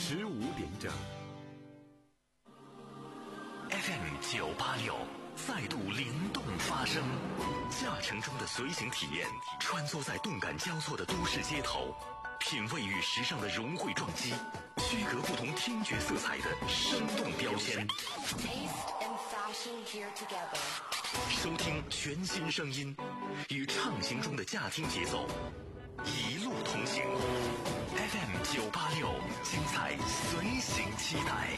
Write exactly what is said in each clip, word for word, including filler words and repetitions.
十五点整。F M 九八六再度灵动发声，驾乘中的随行体验，穿梭在动感交错的都市街头，品味与时尚的融汇撞击，区隔不同听觉色彩的生动标签。收听全新声音，与畅行中的驾听节奏，一路同行。F M 九八六，精彩随行期待。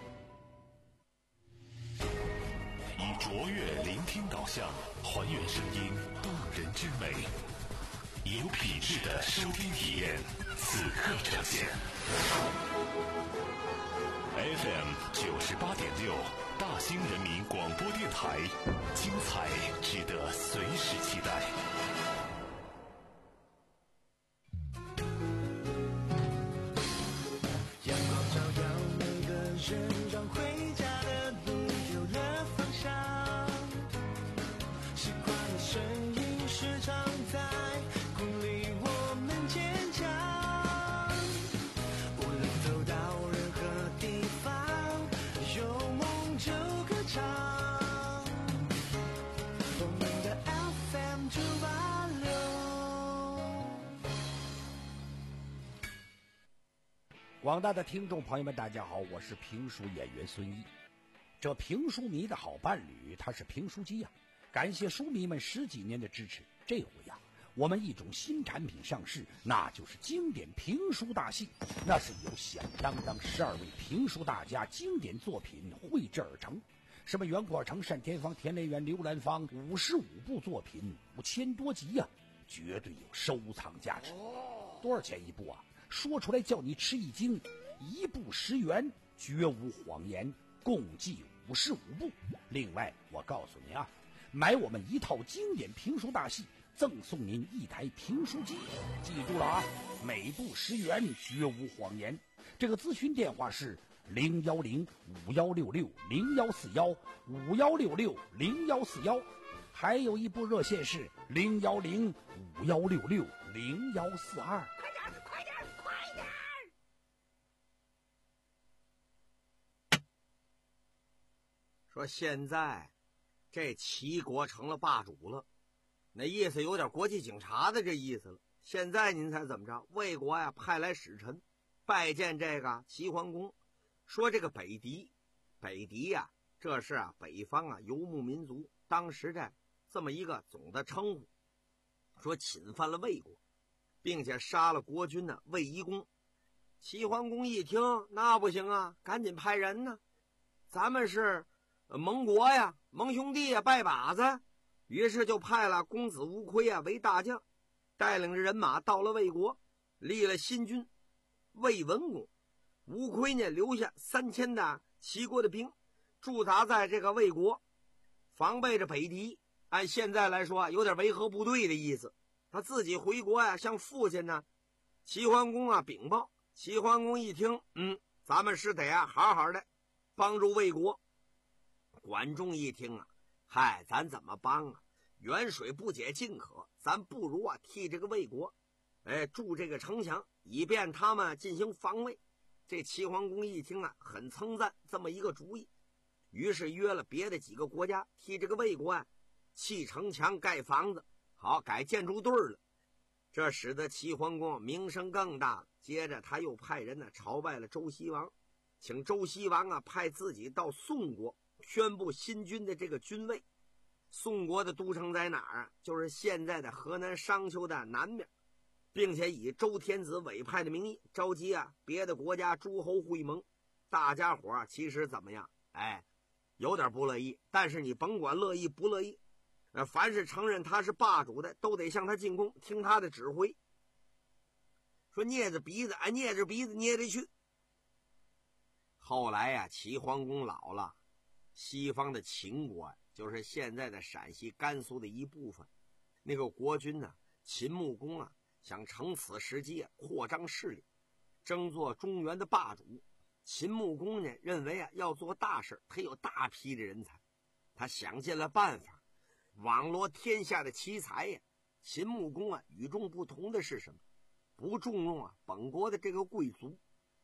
以卓越聆听导向，还原声音动人之美，有品质的收听体验，此刻呈现。F M 九十八点六，大兴人民广播电台，精彩值得随时期待。 阳光照耀每个人，让回家的路有了方向。习惯的声音时常在鼓励我们坚强。无论走到任何地方，有梦就歌唱。我们的 F M 九八六。 广大的听众朋友们，大家好，我是评书演员孙一。这评书迷的好伴侣，他是评书机呀、啊。感谢书迷们十几年的支持，这回呀、啊，我们一种新产品上市，那就是经典评书大戏。那是由响当当十二位评书大家经典作品绘制而成，什么袁阔成、单田芳、田连元、刘兰芳，五十五部作品，五千多集呀、啊，绝对有收藏价值。多少钱一部啊？说出来叫你吃一惊，一部十元，绝无谎言，共计五十五部。另外，我告诉您啊，买我们一套经典评书大戏，赠送您一台评书机。记住了啊，每部十元，绝无谎言。这个咨询电话是零幺零五幺六六零幺四幺五幺六六零幺四幺，还有一部热线是零幺零五幺六六零幺四二。 快点，快点！ 说现在这齐国成了霸主了，那意思有点国际警察的这意思了。现在您猜怎么着？魏国呀派来使臣拜见这个齐桓公，说这个北狄，北狄呀，这是啊北方啊游牧民族当时这这么一个总的称呼，说侵犯了魏国，并且杀了国君呢卫懿公。齐桓公一听，那不行啊，赶紧派人呢，咱们是盟国呀，盟兄弟呀，拜把子。于是就派了公子无亏啊为大将，带领着人马到了魏国，立了新君魏文公。无亏呢留下三千的齐国的兵，驻扎在这个魏国，防备着北狄。按现在来说有点维和部队的意思。他自己回国呀、啊，向父亲呢齐桓公啊禀报。齐桓公一听，嗯，咱们是得啊好好的帮助魏国。管仲一听啊，嗨，咱怎么帮啊？远水不解近渴，咱不如啊替这个魏国哎筑这个城墙，以便他们进行防卫。这齐桓公一听啊，很称赞这么一个主意，于是约了别的几个国家替这个魏国啊砌城墙盖房子，好改建筑队了。这使得齐桓公名声更大了。接着他又派人呢朝拜了周西王，请周西王啊派自己到宋国宣布新君的这个君位。宋国的都城在哪儿啊？就是现在的河南商丘的南面，并且以周天子委派的名义召集啊别的国家诸侯会盟。大家伙啊其实怎么样？哎，有点不乐意，但是你甭管乐意不乐意，呃，凡是承认他是霸主的，都得向他进贡，听他的指挥。说捏着鼻子，哎，捏着鼻子捏着去。后来呀、啊，齐桓公老了，西方的秦国，就是现在的陕西、甘肃的一部分，那个国君呢，秦穆公啊，想乘此时机啊，扩张势力，争做中原的霸主。秦穆公呢，认为啊，要做大事，他有大批的人才，他想尽了办法，网罗天下的奇才呀。秦穆公啊，与众不同的是什么？不重用啊本国的这个贵族，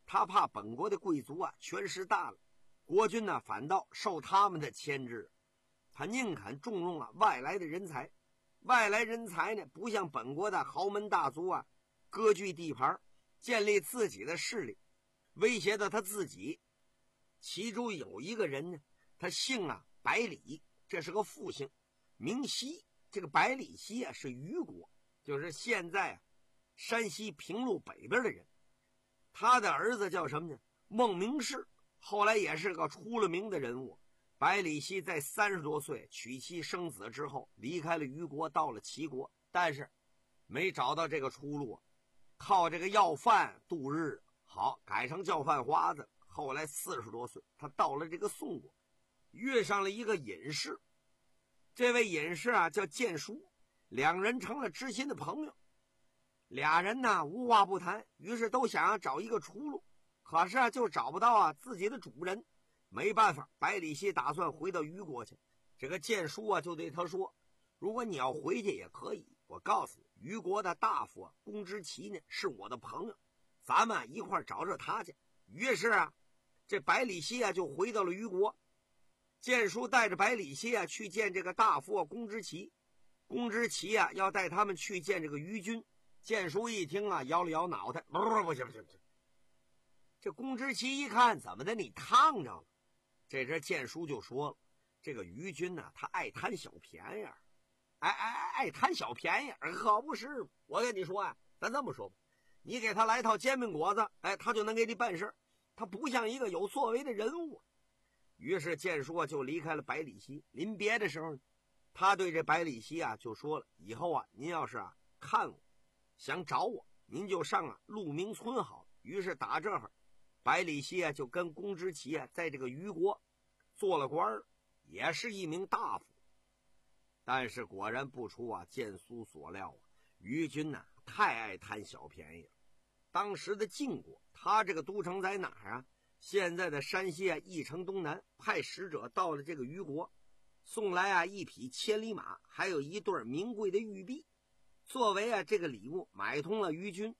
他怕本国的贵族啊权势大了，国君呢反倒受他们的牵制，他宁肯重用啊外来的人才。外来人才呢，不像本国的豪门大族啊，割据地盘，建立自己的势力，威胁到他自己。其中有一个人呢，他姓啊百里，这是个复姓，名西。这个百里奚啊是虞国，就是现在啊山西平陆北边的人。他的儿子叫什么呢？孟明视，后来也是个出了名的人物。百里奚在三十多岁娶妻生子之后，离开了虞国，到了齐国，但是没找到这个出路，靠这个要饭度日。好，改成叫饭花子。后来四十多岁，他到了这个宋国，遇上了一个隐士。这位隐士啊叫建叔，两人成了知心的朋友。俩人呢无话不谈，于是都想要找一个出路，可是啊就找不到啊自己的主人。没办法，百里奚打算回到虞国去。这个建叔啊就对他说，如果你要回去也可以，我告诉你，虞国的大夫啊公之奇呢是我的朋友，咱们一块找着他去。于是啊这百里奚啊就回到了虞国。建叔带着百里奚啊去见这个大夫啊公之奇，公之奇啊要带他们去见这个虞军。建叔一听啊摇了摇脑袋，不不不行不行不行。这公之奇一看，怎么的，你烫着了。这时建叔就说了，这个虞军呢他爱贪小便宜，爱爱爱贪小便宜，可不是。我跟你说啊，咱这么说吧，你给他来套煎饼果子，哎，他就能给你办事，他不像一个有作为的人物。于是建叔啊就离开了百里奚。临别的时候，他对这百里奚啊就说了，以后啊您要是啊看我想找我，您就上啊鹿鸣村好了。于是打这会儿，百里奚啊就跟公之奇啊在这个虞国做了官，也是一名大夫。但是果然不出啊建叔所料啊，虞军呐、啊、太爱贪小便宜了。当时的晋国，他这个都城在哪儿啊？现在的山西啊翼城东南，派使者到了这个虞国，送来啊一匹千里马，还有一对名贵的玉璧，作为啊这个礼物买通了虞军。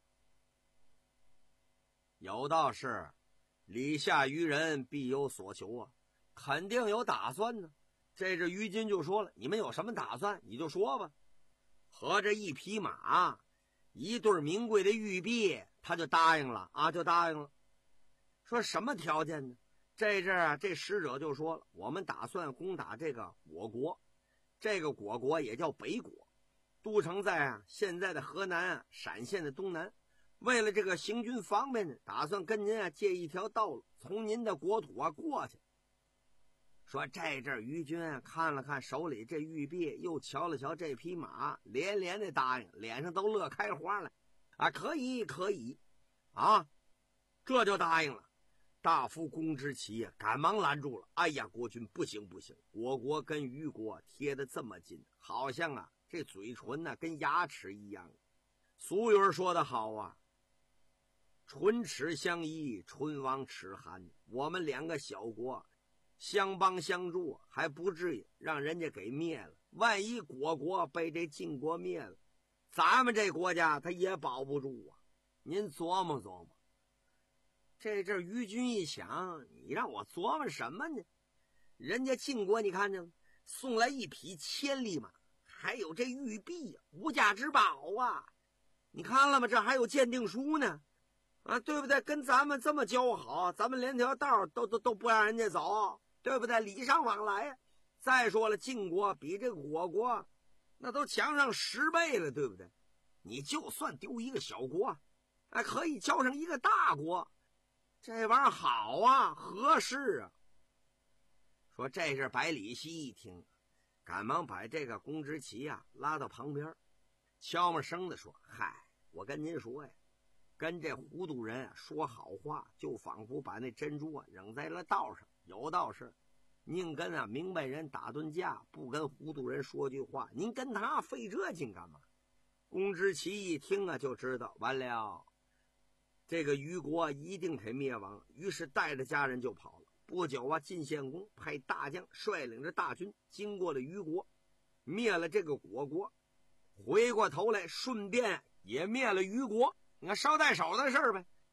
有道是礼下于人必有所求啊，肯定有打算呢。这只虞军就说了，你们有什么打算你就说吧。和这一匹马一对名贵的玉璧，他就答应了啊，就答应了。说什么条件呢？这阵啊这使者就说了，我们打算攻打这个果国，这个果国也叫北国，都城在啊现在的河南啊陕县的东南。为了这个行军方便呢，打算跟您啊借一条道路，从您的国土啊过去。说这阵虞军啊看了看手里这玉璧，又瞧了瞧这匹马，连连的答应，脸上都乐开花了啊！可以可以啊，这就答应了。大夫公之奇啊赶忙拦住了，哎呀国君不行不行，我国跟虞国贴得这么近，好像啊这嘴唇呢、啊、跟牙齿一样。俗语说得好啊，唇齿相依，唇亡齿寒。我们两个小国相帮相助，还不至于让人家给灭了。万一果国被这晋国灭了，咱们这国家他也保不住啊。您琢磨琢磨。这阵虞军一想，你让我琢磨什么呢？人家晋国你看见了，送来一匹千里马，还有这玉璧，无价之宝啊！你看了吗？这还有鉴定书呢，啊，对不对？跟咱们这么交好，咱们连条道都都都不让人家走，对不对？礼尚往来。再说了，晋国比这个果国那都强上十倍了，对不对？你就算丢一个小国，哎，可以交上一个大国。这玩意儿好啊，合适啊。说这是百里奚一听，赶忙把这个公之奇啊拉到旁边，悄没声的说：“嗨，我跟您说呀，跟这糊涂人啊说好话，就仿佛把那珍珠啊扔在了道上。有道是，宁跟啊明白人打顿架，不跟糊涂人说句话。您跟他费这劲干嘛？”公之奇一听啊，就知道完了。这个虞国一定得灭亡，于是带着家人就跑了。不久啊，晋献公派大将率领着大军经过了虞国，灭了这个果国，回过头来顺便也灭了虞国。你看捎带手的事儿呗。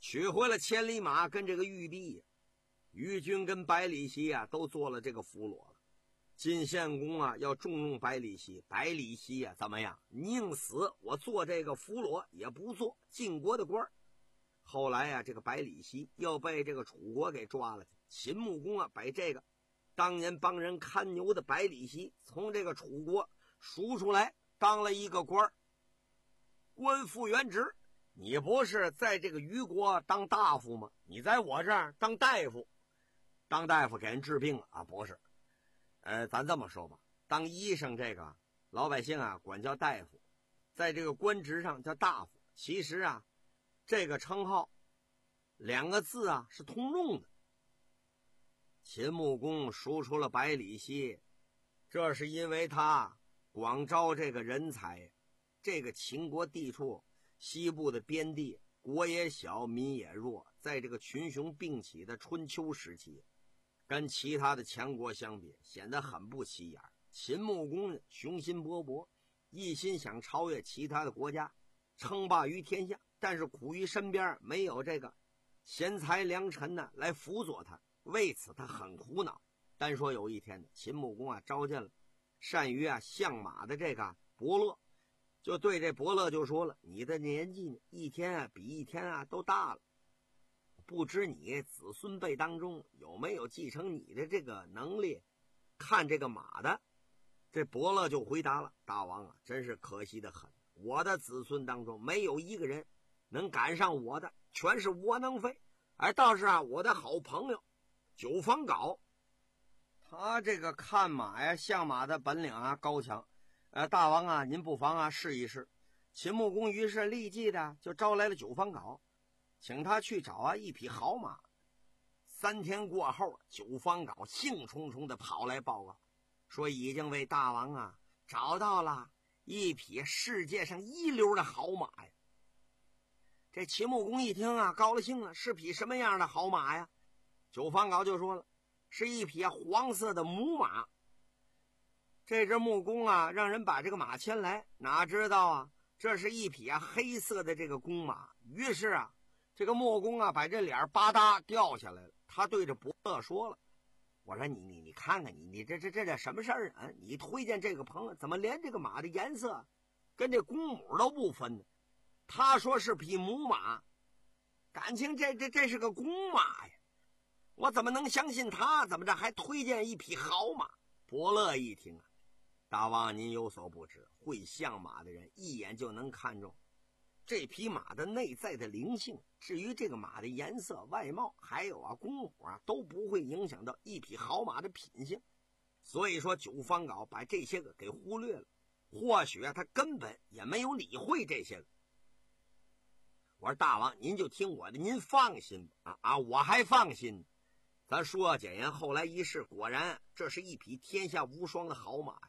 取回了千里马跟这个玉璧，于军跟百里奚啊都做了这个俘虏了。晋献公啊要重用百里奚，百里奚啊怎么样？宁死我做这个俘虏，也不做晋国的官。后来啊，这个百里奚又被这个楚国给抓了去。秦穆公啊，把这个当年帮人看牛的百里奚从这个楚国赎出来，当了一个官，官复原职。你不是在这个虞国当大夫吗？你在我这儿当大夫，当大夫给人治病啊？不是，呃，咱这么说吧，当医生这个老百姓啊管叫大夫，在这个官职上叫大夫。其实啊，这个称号两个字啊是通用的。秦穆公赎出了百里奚，这是因为他广招这个人才。这个秦国地处西部的边地，国也小，民也弱，在这个群雄并起的春秋时期，跟其他的强国相比，显得很不起眼。秦穆公雄心勃勃，一心想超越其他的国家，称霸于天下，但是苦于身边没有这个贤才良臣呢来辅佐他，为此他很苦恼。单说有一天呢，秦穆公啊召见了善于啊相马的这个伯乐，就对这伯乐就说了：“你的年纪呢，一天啊比一天啊都大了，不知你子孙辈当中有没有继承你的这个能力看这个马的？”这伯乐就回答了：“大王啊，真是可惜的很，我的子孙当中没有一个人能赶上我的，全是窝囊废。而倒是啊，我的好朋友九方镐，他这个看马呀、相马的本领啊高强。呃，大王啊，您不妨啊试一试。”秦穆公于是立即的就招来了九方镐，请他去找啊一匹好马。三天过后，九方镐兴冲冲的跑来报告，说已经为大王啊找到了一匹世界上一流的好马呀。这秦穆公一听啊，高了兴了，是匹什么样的好马呀？九方镐就说了，是一匹黄色的母马。这只穆公啊，让人把这个马牵来，哪知道啊，这是一匹啊黑色的这个公马。于是啊，这个穆公啊，把这脸吧嗒掉下来了。他对着伯乐说了：“我说你你你看看你你这这这这什么事儿啊？你推荐这个朋友，怎么连这个马的颜色跟这公母都不分呢？他说是匹母马，感情这这这是个公马呀！我怎么能相信他？怎么着还推荐一匹好马？”伯乐一听啊，大王您有所不知，会相马的人一眼就能看中这匹马的内在的灵性，至于这个马的颜色、外貌，还有啊公母啊，都不会影响到一匹好马的品性。所以说九方镐把这些个给忽略了，或许啊他根本也没有理会这些个。我说大王您就听我的，您放心吧。啊啊我还放心。咱说简言，后来一试，果然这是一匹天下无双的好马。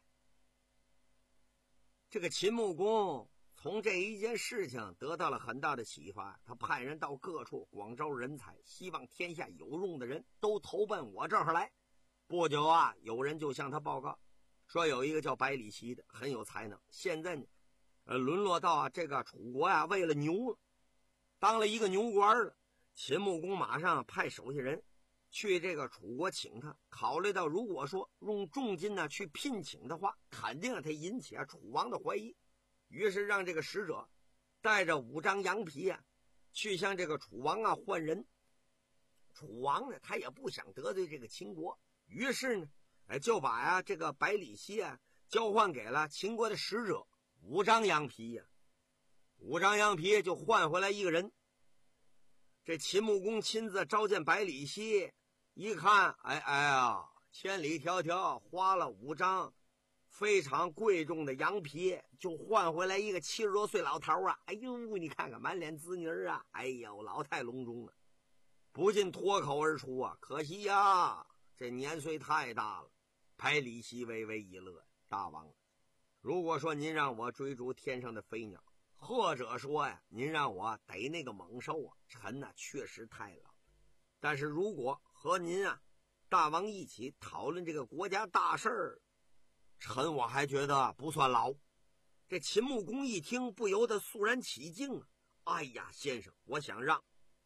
这个秦穆公从这一件事情得到了很大的启发，他派人到各处广招人才，希望天下有用的人都投奔我这儿来。不久啊，有人就向他报告说，有一个叫百里奚的很有才能，现在呢，呃，沦落到啊这个楚国啊为了牛了，当了一个牛官了。秦穆公马上派手下人去这个楚国请他，考虑到如果说用重金呢去聘请的话，肯定他引起啊楚王的怀疑，于是让这个使者带着五张羊皮啊去向这个楚王啊换人。楚王呢他也不想得罪这个秦国，于是呢哎就把呀、啊、这个百里奚啊交换给了秦国的使者。五张羊皮呀、啊，五张羊皮就换回来一个人。这秦穆公亲自召见百里奚，一看，哎哎呀，千里迢迢花了五张非常贵重的羊皮，就换回来一个七十多岁老头啊！哎呦，你看看满脸滋泥啊！哎呦，老态龙钟啊，不禁脱口而出啊！可惜呀，这年岁太大了。百里奚微微一乐，大王，如果说您让我追逐天上的飞鸟，或者说呀，您让我逮那个猛兽啊，臣呐、啊、确实太老了。但是如果和您啊大王一起讨论这个国家大事儿，臣我还觉得不算老。这秦穆公一听，不由得肃然起敬啊！哎呀，先生，我想让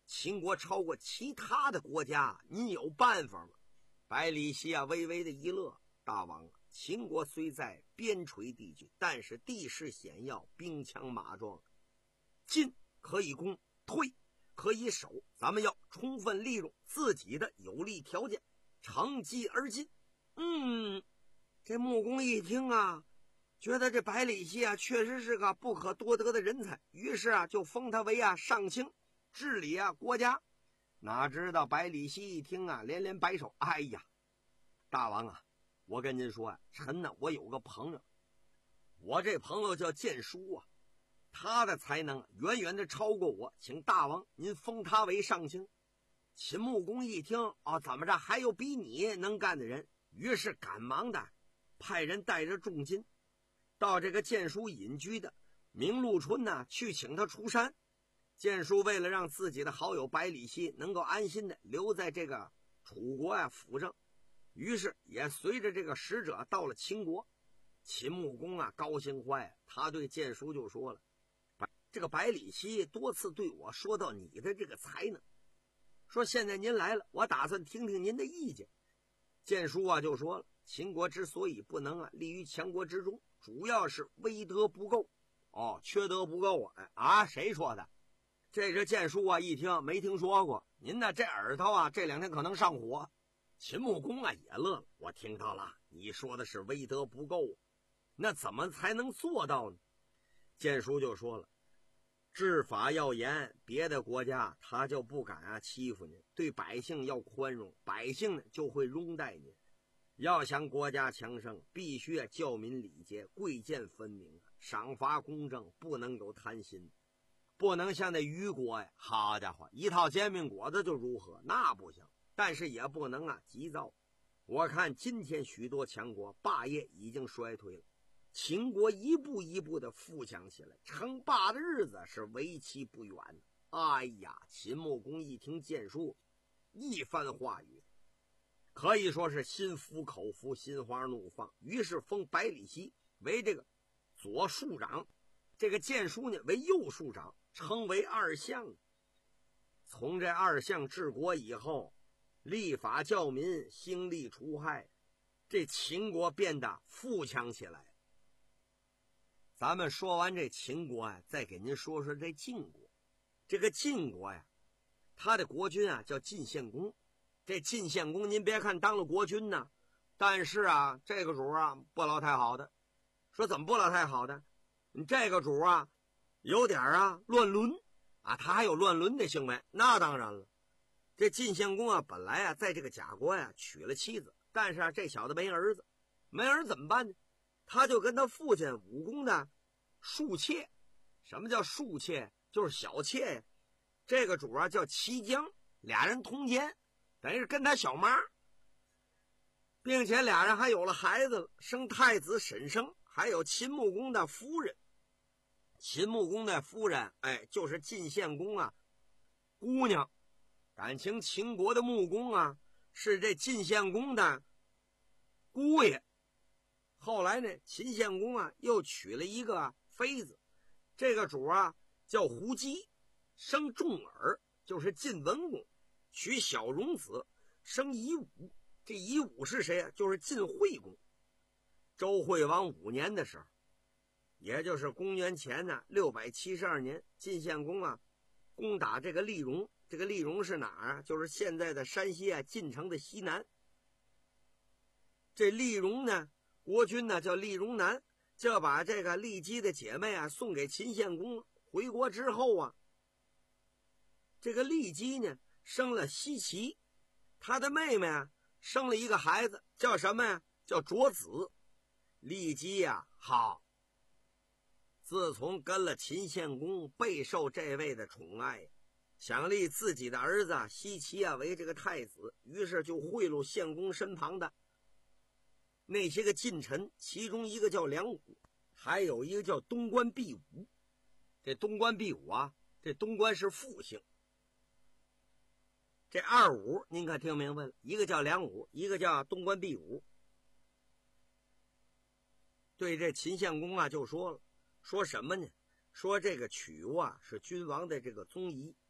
秦国超过其他的国家，您有办法吗？百里奚啊微微的一乐，大王啊，秦国虽在边陲地区，但是地势险要，兵强马壮，进可以攻，退可以守，咱们要充分利用自己的有利条件，乘机而进。嗯，这穆公一听啊，觉得这百里奚啊确实是个不可多得的人才，于是啊就封他为啊上卿，治理啊国家。哪知道百里奚一听啊，连连摆手，哎呀，大王啊，我跟您说啊，臣呢我有个朋友，我这朋友叫建叔啊，他的才能远远的超过我，请大王您封他为上卿。秦穆公一听，哦，怎么着还有比你能干的人，于是赶忙的派人带着重金到这个建叔隐居的明禄春呢，去请他出山。建叔为了让自己的好友百里奚能够安心的留在这个楚国啊辅政，于是也随着这个使者到了秦国。秦穆公啊高兴坏了，他对建叔就说了，这个百里奚多次对我说到你的这个才能，说现在您来了，我打算听听您的意见。建叔啊就说了，秦国之所以不能啊立于强国之中，主要是威德不够。哦，缺德不够啊！啊，谁说的？这这建叔啊一听没听说过，您呢这耳朵啊这两天可能上火。秦穆公啊也乐了，我听到了，你说的是威德不够，那怎么才能做到呢？建叔就说了，治法要严，别的国家他就不敢啊欺负您，对百姓要宽容，百姓呢就会拥戴您。要想国家强盛，必须啊教民礼节，贵贱分明，赏罚公正，不能够贪心，不能像那虞国呀，好家伙，一套煎饼果子就如何，那不行。但是也不能啊急躁。我看今天许多强国霸业已经衰退了，秦国一步一步的富强起来，称霸的日子是为期不远。哎呀，秦穆公一听建叔一番话语，可以说是心服口服，心花怒放，于是封百里奚为这个左庶长，这个建叔呢为右庶长，称为二相。从这二相治国以后，立法教民，兴利除害，这秦国变得富强起来。咱们说完这秦国啊，再给您说说这晋国。这个晋国呀，他的国君啊叫晋献公。这晋献公您别看当了国君呢，但是啊这个主啊不老太好的。说怎么不老太好的？你这个主啊有点啊乱伦啊，他还有乱伦的行为。那当然了，这晋献公啊本来啊在这个贾国呀娶了妻子，但是啊这小子没儿子，没儿子怎么办呢？他就跟他父亲武公的庶妾。什么叫庶妾？就是小妾呀。这个主啊叫齐姜，俩人通奸，等于是跟他小妈，并且俩人还有了孩子了，生太子沈生，还有秦穆公的夫人。秦穆公的夫人，哎，就是晋献公啊姑娘。感情秦国的穆公啊是这晋献公的姑爷。后来呢，秦献公啊又娶了一个妃子，这个主啊叫胡姬，生重耳，就是晋文公，娶小荣子，生夷吾。这夷吾是谁啊？就是晋惠公。周惠王五年的时候，也就是公元前呢六百七十二年，晋献公啊攻打这个丽戎。这个丽戎是哪儿啊？就是现在的山西啊晋城的西南。这丽戎呢，国君呢叫丽戎南，就把这个骊姬的姐妹啊送给秦献公。回国之后啊，这个骊姬呢生了奚齐，他的妹妹啊生了一个孩子，叫什么呀？叫卓子。骊姬呀，好，自从跟了秦献公，备受这位的宠爱，想立自己的儿子奚齐啊为这个太子，于是就贿赂献公身旁的那些个近臣，其中一个叫梁武，还有一个叫东关毕武。这东关毕武啊，这东关是复姓。这二武您可听明白了，一个叫梁武，一个叫东关毕武。对这秦献公啊就说了，说什么呢？说这个曲啊是君王的这个宗仪，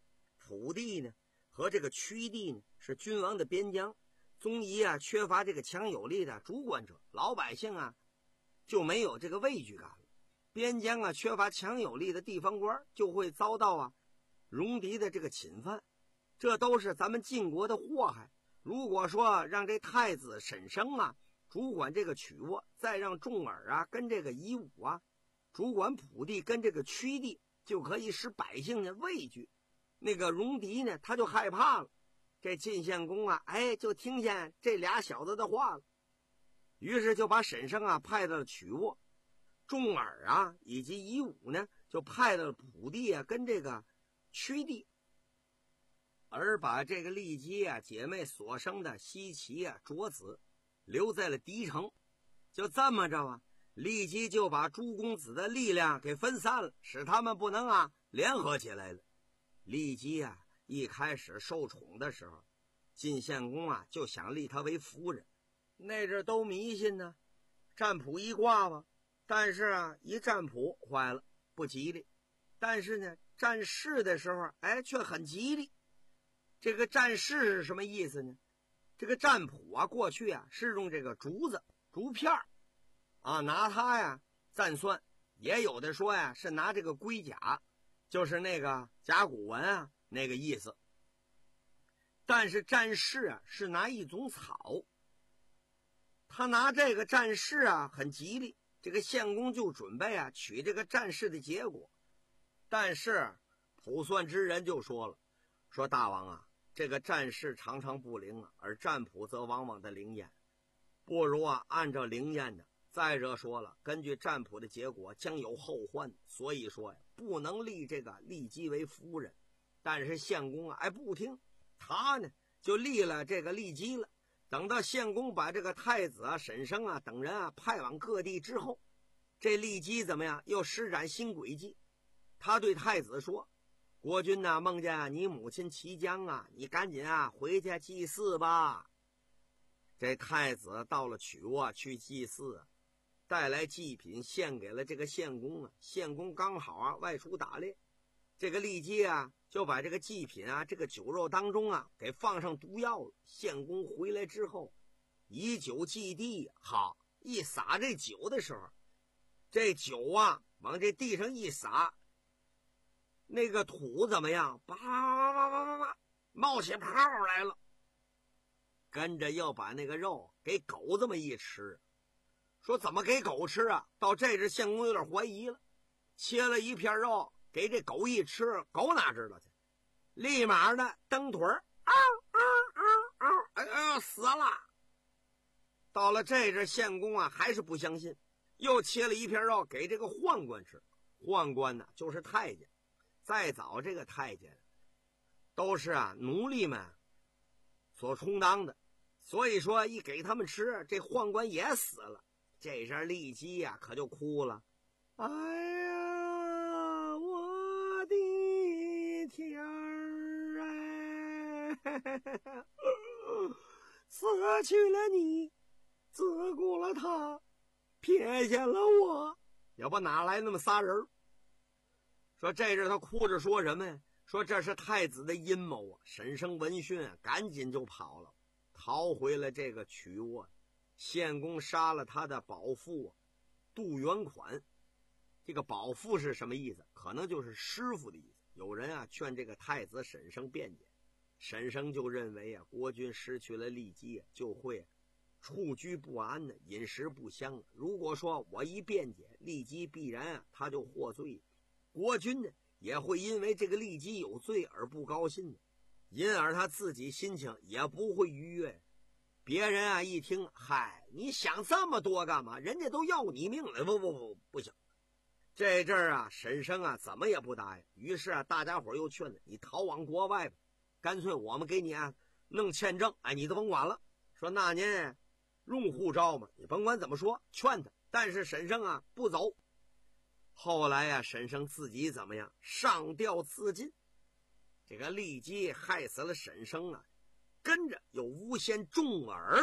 蒲地呢和这个曲地呢是君王的边疆，宗仪啊缺乏这个强有力的主管者，老百姓啊就没有这个畏惧感了。边疆啊缺乏强有力的地方官，就会遭到啊戎狄的这个侵犯，这都是咱们晋国的祸害。如果说让这太子沈生啊主管这个曲沃，再让重耳啊跟这个夷吾啊主管蒲地跟这个曲地，就可以使百姓呢畏惧，那个戎狄呢他就害怕了。这晋献公啊哎就听见这俩小子的话了，于是就把沈生啊派到了曲沃，重耳啊以及夷吾呢就派到了蒲地啊跟这个曲地，而把这个骊姬啊姐妹所生的奚齐啊卓子留在了狄城。就这么着啊，骊姬就把诸公子的力量给分散了，使他们不能啊联合起来了。骊姬啊一开始受宠的时候，晋献公啊就想立她为夫人，那阵都迷信呢，占卜一卦吧，但是啊一占卜坏了不吉利，但是呢占势的时候哎却很吉利。这个占势是什么意思呢？这个占卜啊过去啊是用这个竹子竹片啊拿它呀占算，也有的说呀是拿这个龟甲，就是那个甲骨文啊那个意思。但是占势啊是拿一种草，他拿这个占势啊很吉利，这个献公就准备啊取这个占势的结果。但是卜算之人就说了，说大王啊，这个占势常常不灵啊，而占卜则往往的灵验，不如啊按照灵验的。再者说了，根据占卜的结果将有后患，所以说呀不能立这个骊姬为夫人。但是献公啊哎不听，他呢就立了这个骊姬了。等到献公把这个太子啊沈生啊等人啊派往各地之后，这骊姬怎么样又施展新诡计。他对太子说，国君呐、啊、梦见、啊、你母亲齐姜啊，你赶紧啊回家祭祀吧。这太子到了曲沃去祭祀，带来祭品献给了这个献公啊。献公刚好啊外出打猎，这个骊姬啊就把这个祭品啊这个酒肉当中啊给放上毒药了。献公回来之后以酒祭地，好一洒这酒的时候，这酒啊往这地上一洒，那个土怎么样？叭叭叭叭叭叭冒起泡来了，跟着又把那个肉给狗这么一吃。说怎么给狗吃啊？到这时献公有点怀疑了，切了一片肉给这狗一吃，狗哪知道去，立马呢蹬腿儿，嗷嗷嗷嗷，哎呀死了。到了这时献公啊还是不相信，又切了一片肉给这个宦官吃。宦官呢就是太监，再早这个太监都是啊奴隶们所充当的，所以说一给他们吃，这宦官也死了。这阵骊姬呀可就哭了，哎呀我的天儿哎，死去了你，自顾了他，撇下了我，要不哪来那么仨人？说这阵他哭着说什么呀？说这是太子的阴谋啊！沈生闻讯啊赶紧就跑了，逃回了这个曲沃。献公杀了他的保父杜元款。这个保父是什么意思？可能就是师傅的意思。有人啊劝这个太子沈生辩解，沈生就认为啊国君失去了骊姬啊就会、啊、处居不安呢，饮食不香。如果说我一辩解，骊姬必然啊他就获罪，国君呢也会因为这个骊姬有罪而不高兴的，因而他自己心情也不会愉悦。别人啊一听，嗨，你想这么多干嘛？人家都要你命了，不不不不行。这阵儿啊沈生啊怎么也不答应，于是啊大家伙又劝他，你逃往国外吧，干脆我们给你啊弄签证，哎，你都甭管了。说那您用护照嘛，你甭管怎么说劝他，但是沈生啊不走。后来啊沈生自己怎么样上吊自尽。这个骊姬害死了沈生啊，跟着又诬陷重耳、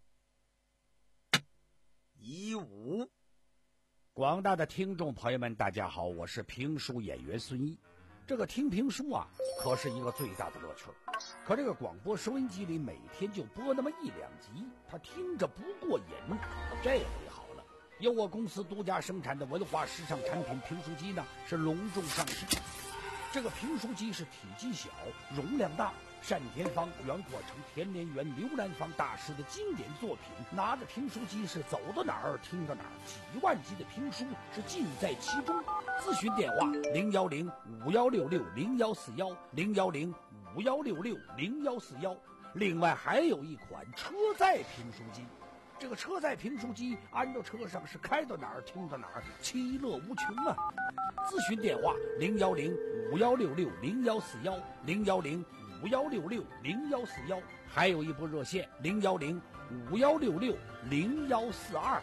夷吾。 广大的听众朋友们大家好，我是评书演员孙一。 这个听评书啊，可是一个最大的乐趣。可这个广播收音机里每天就播那么一两集，他听着不过瘾。这回好了，由我公司独家生产的文化时尚产品评书机呢，是隆重上市。这个评书机是体积小，容量大，单田芳、袁阔成、田连元、刘兰芳大师的经典作品，拿着评书机是走到哪儿听到哪儿，几万集的评书是尽在其中。咨询电话零幺零五幺六六零幺四幺零幺零五幺六六零幺四幺。另外还有一款车载评书机，这个车载评书机安到车上是开到哪儿听到哪儿，其乐无穷啊！咨询电话零幺零五幺六六零幺四幺零幺零五幺六六零幺四幺，还有一部热线零幺零五幺六六零幺四二。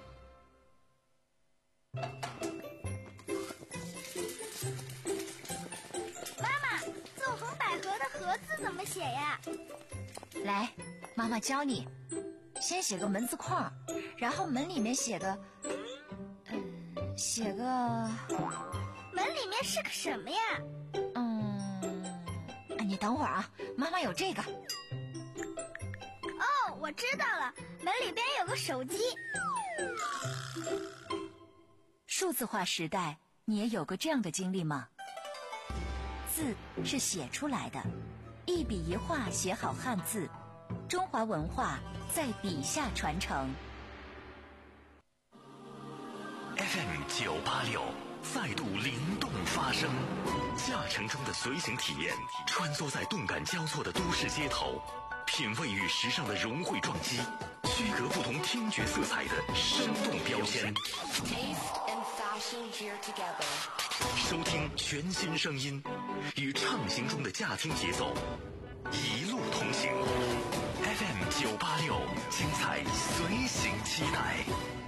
妈妈，纵横捭阖的阖字怎么写呀？ 来，妈妈教你。先写个门字框，然后门里面写个，嗯，写个， 门里面是个什么呀？ 嗯，你等会儿啊，妈妈有这个。 哦，我知道了，门里边有个手机。 数字化时代，你也有过这样的经历吗？字是写出来的，一笔一画写好汉字，中华文化在笔下传承。 F M 九八六再度灵动发声，驾乘中的随行体验，穿梭在动感交错的都市街头，品味与时尚的融汇撞击，区隔不同听觉色彩的生动标签。收听全新声音，与畅行中的驾听节奏，一路同行。F M 九八六，精彩随行期待。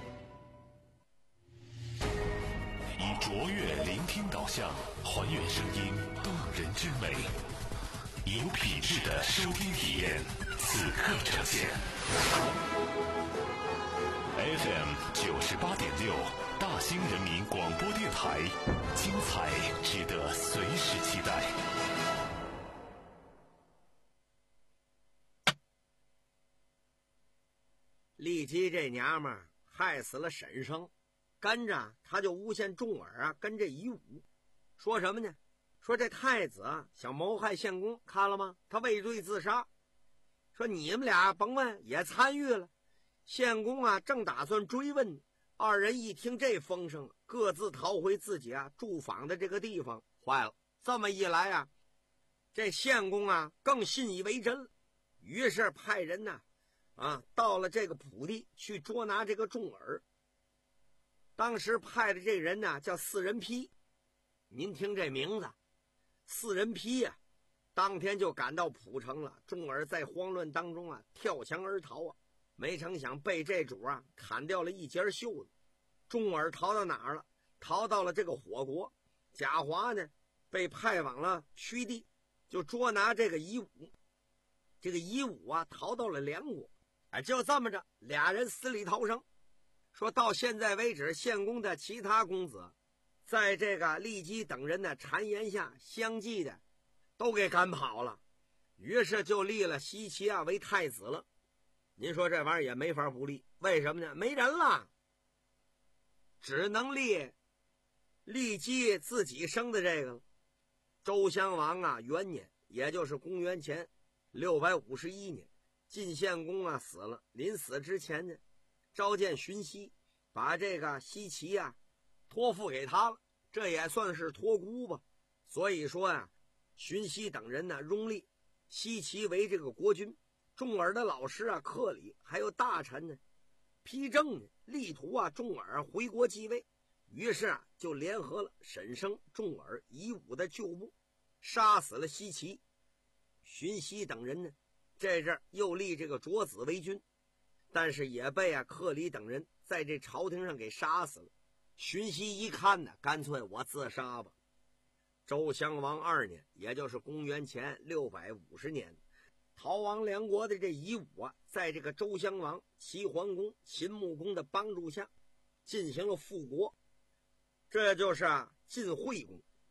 以卓越聆听导向，还原声音动人之美，以有品质的收听体验，此刻呈现。F M 九十八点六，大兴人民广播电台，精彩值得随时期待。 丽姬这娘们儿害死了沈生，跟着他就诬陷重耳啊，跟这夷吾，说什么呢？说这太子啊想谋害献公，看了吗？他畏罪自杀。说你们俩甭问也参与了。献公啊正打算追问，二人一听这风声，各自逃回自己啊驻防的这个地方。坏了，这么一来啊，这献公啊更信以为真了，于是派人呢啊到了这个蒲地去捉拿这个重耳。当时派的这人呢叫四人批，您听这名字，四人批呀、啊，当天就赶到蒲城了。重耳在慌乱当中啊跳墙而逃啊，没成想被这主啊砍掉了一截袖子。重耳逃到哪儿了？逃到了这个火国。贾华呢被派往了曲地，就捉拿这个夷吾。这个夷吾啊逃到了梁国，哎，就这么着，俩人死里逃生。说到现在为止，献公的其他公子在这个骊姬等人的谗言下相继的都给赶跑了，于是就立了西岐啊为太子了。您说这玩意儿也没法不立，为什么呢？没人了，只能立骊姬自己生的这个了。周襄王啊元年，也就是公元前六百五十一年，晋献公啊死了，临死之前呢召见荀息，把这个西岐啊托付给他了，这也算是托孤吧。所以说啊，荀息等人呢拥立西岐为这个国君。重耳的老师啊克里还有大臣呢丕正呢力图啊重耳回国继位，于是啊就联合了沈生、重耳、夷吾的旧部，杀死了西岐。荀息等人呢这阵又立这个卓子为君，但是也被啊克里等人在这朝廷上给杀死了。荀息一看呢，干脆我自杀吧。周襄王二年，也就是公元前六百五十年，逃亡梁国的这夷吾啊，在这个周襄王、齐桓公、秦穆公的帮助下，进行了复国。这就是啊晋惠公。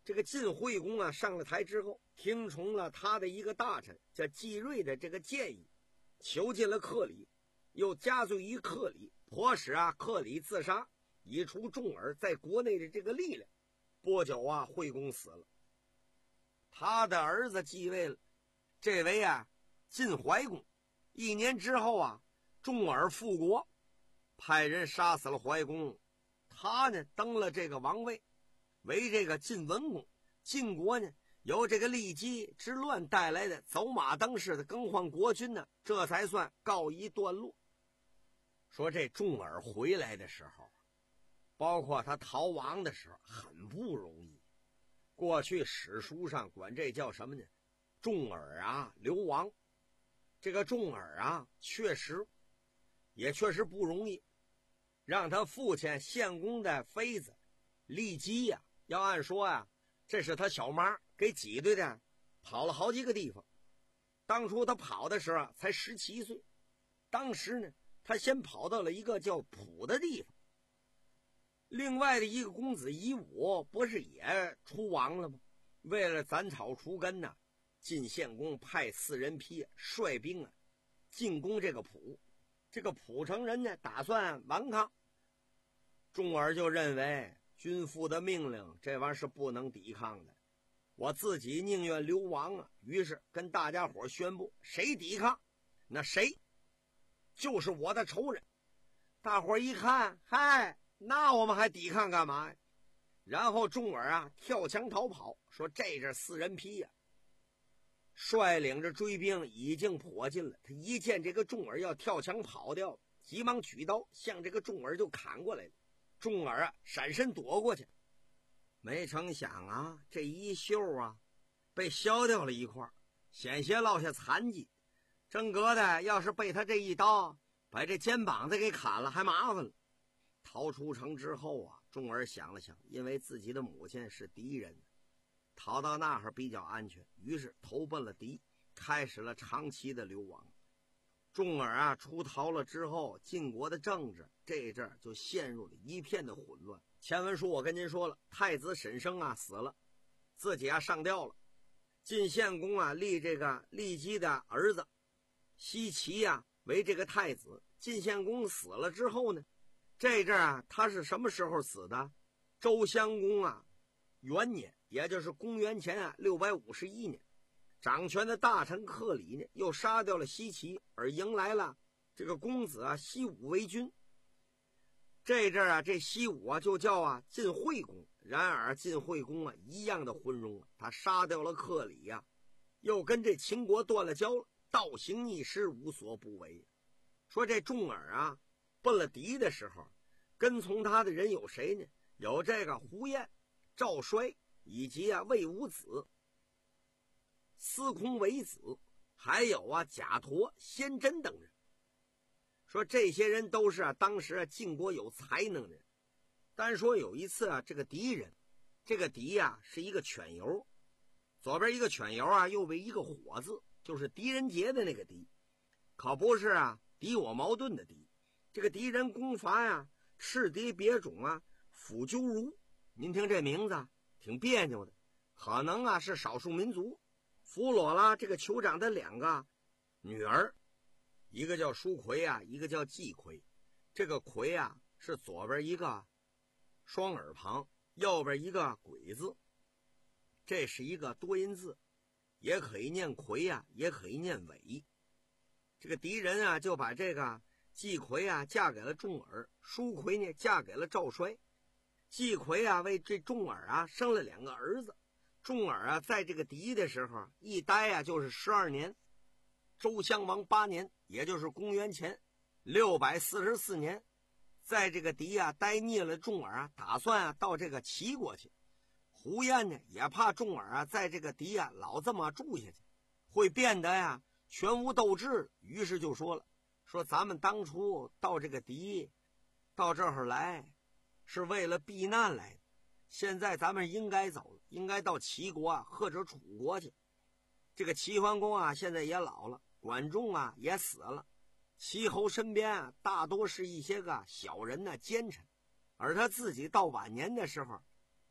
这个晋惠公啊上了台之后，听从了他的一个大臣叫季瑞的这个建议，囚禁了克里，又加罪于克里，迫使啊克里自杀，以除重耳在国内的这个力量。不久啊，惠公死了，他的儿子继位了，这位啊晋怀公。一年之后啊，重耳复国，派人杀死了怀公，他呢登了这个王位，为这个晋文公。晋国呢由这个骊姬之乱带来的走马灯似的更换国君呢，这才算告一段落。说这重耳回来的时候，包括他逃亡的时候，很不容易。过去史书上管这叫什么呢？重耳啊流亡。这个重耳啊确实也确实不容易，让他父亲献公的妃子骊姬呀，要按说啊这是他小妈给挤兑的，跑了好几个地方。当初他跑的时候才十七岁，当时呢他先跑到了一个叫蒲的地方。另外的一个公子夷吾不是也出亡了吗？为了斩草除根呢、啊，晋献公派四人批率兵啊进攻这个蒲。这个蒲城人呢打算顽抗，重耳就认为君父的命令这玩意儿是不能抵抗的，我自己宁愿流亡啊。于是跟大家伙宣布，谁抵抗那谁就是我的仇人。大伙一看，嗨，那我们还抵抗干嘛呀？然后重耳啊跳墙逃跑，说这这四人批呀、啊，率领着追兵已经迫近了。他一见这个重耳要跳墙跑掉，急忙举刀向这个重耳就砍过来了。重耳啊闪身躲过去，没成想啊这一袖啊被削掉了一块，险些落下残疾。正格的要是被他这一刀把这肩膀子给砍了，还麻烦了。逃出城之后啊，重耳想了想，因为自己的母亲是敌人，逃到那儿比较安全，于是投奔了敌，开始了长期的流亡。重耳啊出逃了之后，晋国的政治这阵儿就陷入了一片的混乱。前文书我跟您说了，太子沈生啊死了，自己啊上吊了。晋献公啊立这个骊姬的儿子奚齐啊为这个太子。晋献公死了之后呢，这阵儿啊他是什么时候死的？周襄公啊元年，也就是公元前啊六百五十一年。掌权的大臣克里呢又杀掉了奚齐，而迎来了这个公子啊奚武为君。这阵啊这奚武啊就叫啊晋惠公。然而晋惠公啊一样的昏庸啊，他杀掉了克里呀、啊，又跟这秦国断了交了，倒行逆施，无所不为。说这重耳啊奔了敌的时候，跟从他的人有谁呢？有这个胡彦、赵衰以及啊魏武子、司空为子，还有啊贾陀、先真等人。说这些人都是啊当时啊晋国有才能的人。单说有一次啊，这个敌人，这个敌啊是一个犬油，左边一个犬油啊，右边一个火字，就是狄仁杰的那个狄，可不是啊敌我矛盾的敌。这个敌人攻伐呀、啊，赤狄别种啊，抚鸠如，您听这名字挺别扭的，可能啊是少数民族。俘虏了这个酋长的两个女儿，一个叫舒奎啊，一个叫季奎。这个奎啊是左边一个双耳旁，右边一个鬼字，这是一个多音字，也可以念奎啊，也可以念伟。这个敌人啊就把这个季奎啊嫁给了重耳，舒奎呢嫁给了赵衰。季奎啊为这重耳啊生了两个儿子。重耳啊在这个敌的时候一待啊就是十二年。周襄王八年，也就是公元前六百四十四年，在这个敌啊待腻了重耳啊，打算啊到这个齐国去。胡彦呢也怕重耳啊在这个敌啊老这么住下去会变得呀全无斗志，于是就说了，说咱们当初到这个敌到这儿来是为了避难来的，现在咱们应该走了，应该到齐国啊或者楚国去。这个齐桓公啊现在也老了，管仲啊也死了，齐侯身边啊大多是一些个小人呢、啊、奸臣，而他自己到晚年的时候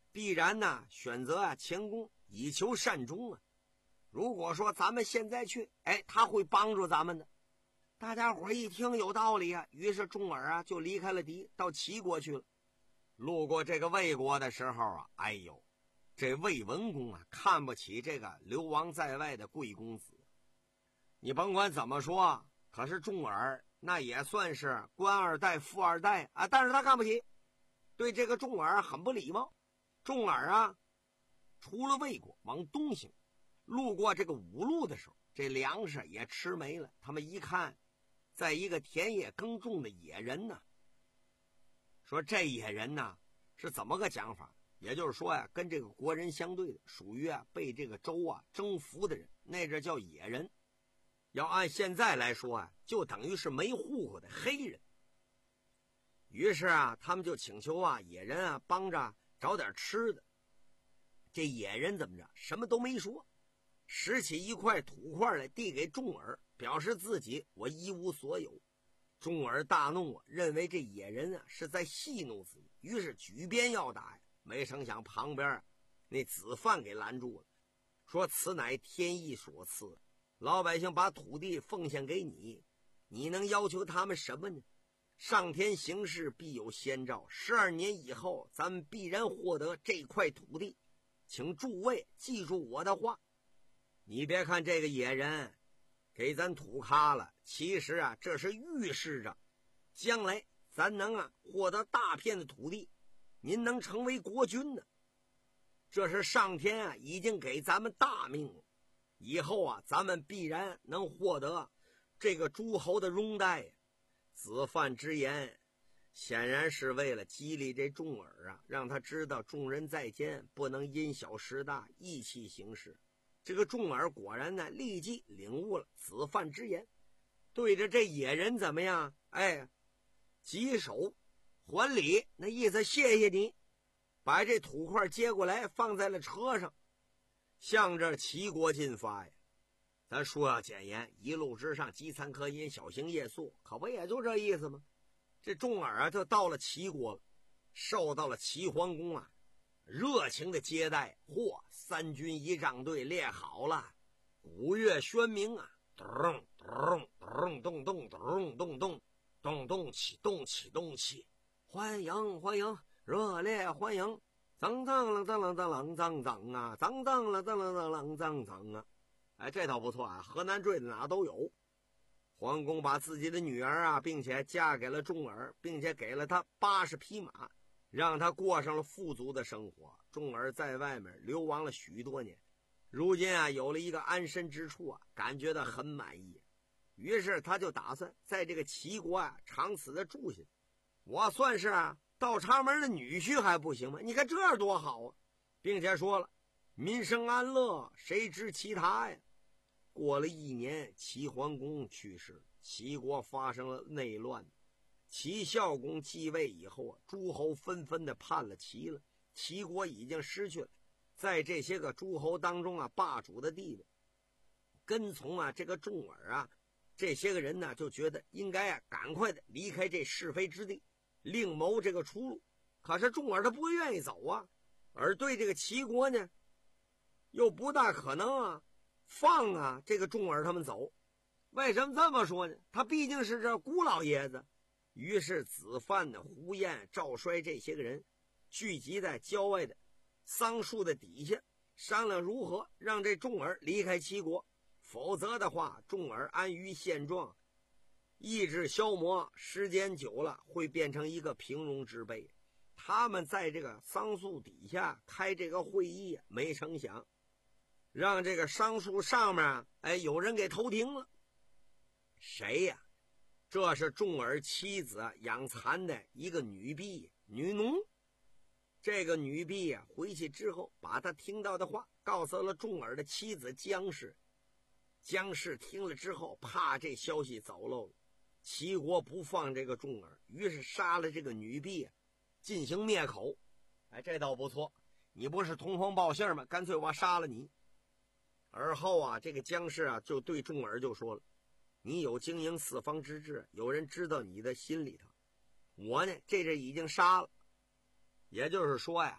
必然呢选择啊前功，以求善终啊。如果说咱们现在去，哎，他会帮助咱们的。大家伙一听有道理啊，于是重耳啊就离开了敌，到齐国去了。路过这个魏国的时候啊，哎呦，这魏文公啊看不起这个流亡在外的贵公子。你甭管怎么说，可是重耳那也算是官二代、富二代啊，但是他看不起，对这个重耳很不礼貌。重耳啊，除了魏国往东行，路过这个五路的时候，这粮食也吃没了。他们一看，在一个田野耕种的野人呢，说这野人呢是怎么个讲法？也就是说呀，跟这个国人相对的，属于啊被这个周啊征服的人，那这叫野人。要按现在来说啊，就等于是没户口的黑人。于是啊，他们就请求啊野人啊帮着找点吃的。这野人怎么着？什么都没说，拾起一块土块来递给重耳，表示自己我一无所有。重耳大怒啊，认为这野人啊是在戏弄自己，于是举鞭要打呀。没成想旁边那子犯给拦住了，说此乃天意所赐，老百姓把土地奉献给你，你能要求他们什么呢？上天行事必有先兆，十二年以后咱们必然获得这块土地，请诸位记住我的话。你别看这个野人给咱土咖了，其实啊这是预示着将来咱能啊获得大片的土地，您能成为国君呢。这是上天啊已经给咱们大命了，以后啊咱们必然能获得这个诸侯的拥戴。子犯之言显然是为了激励这重耳啊，让他知道众人在间不能因小失大，意气行事。这个重耳果然呢立即领悟了子犯之言，对着这野人怎么样？哎，举手还礼，那意思谢谢你，把这土块接过来放在了车上，向着齐国进发呀。咱说要简言，一路之上饥餐渴饮，小行夜宿，可不也就这意思吗？这重耳啊就到了齐国了，受到了齐桓公啊热情的接待。嚯，三军仪仗队列好了，鼓乐喧鸣啊，咚咚咚咚咚咚咚咚咚咚起咚起咚起，欢迎欢迎，热烈欢迎，脏脏了脏了脏了脏脏啊，脏脏了脏了脏了脏脏啊。哎，这倒不错啊，河南坠子哪都有。桓公把自己的女儿啊，并且嫁给了重耳，并且给了他八十匹马，让他过上了富足的生活。重耳在外面流亡了许多年，如今啊有了一个安身之处啊，感觉到很满意。于是他就打算在这个齐国啊长此的住下。我算是啊倒插门的女婿还不行吗？你看这样多好啊！并且说了，民生安乐，谁知其他呀？过了一年，齐桓公去世，齐国发生了内乱。齐孝公继位以后啊，诸侯纷纷的叛了齐了，齐国已经失去了在这些个诸侯当中啊霸主的地位。跟从啊这个重耳啊这些个人呢，就觉得应该啊赶快的离开这是非之地，另谋这个出路。可是重耳他不愿意走啊，而对这个齐国呢又不大可能啊放啊这个重耳他们走。为什么这么说呢？他毕竟是这姑老爷子。于是子犯的胡彦、赵衰这些个人聚集在郊外的桑树的底下，商量如何让这重耳离开齐国，否则的话重耳安于现状，意志消磨，时间久了会变成一个平庸之辈。他们在这个桑树底下开这个会议，没成想让这个桑树上面哎有人给偷听了。谁呀？这是重耳妻子养蚕的一个女婢女奴。这个女婢啊回去之后，把她听到的话告诉了重耳的妻子姜氏。姜氏听了之后，怕这消息走漏了，齐国不放这个重耳，于是杀了这个女婢啊，进行灭口。哎，这倒不错，你不是通风报信吗？干脆我杀了你。而后啊，这个姜氏啊就对重耳就说了，你有经营四方之志，有人知道你的心里头，我呢这阵已经杀了。也就是说呀，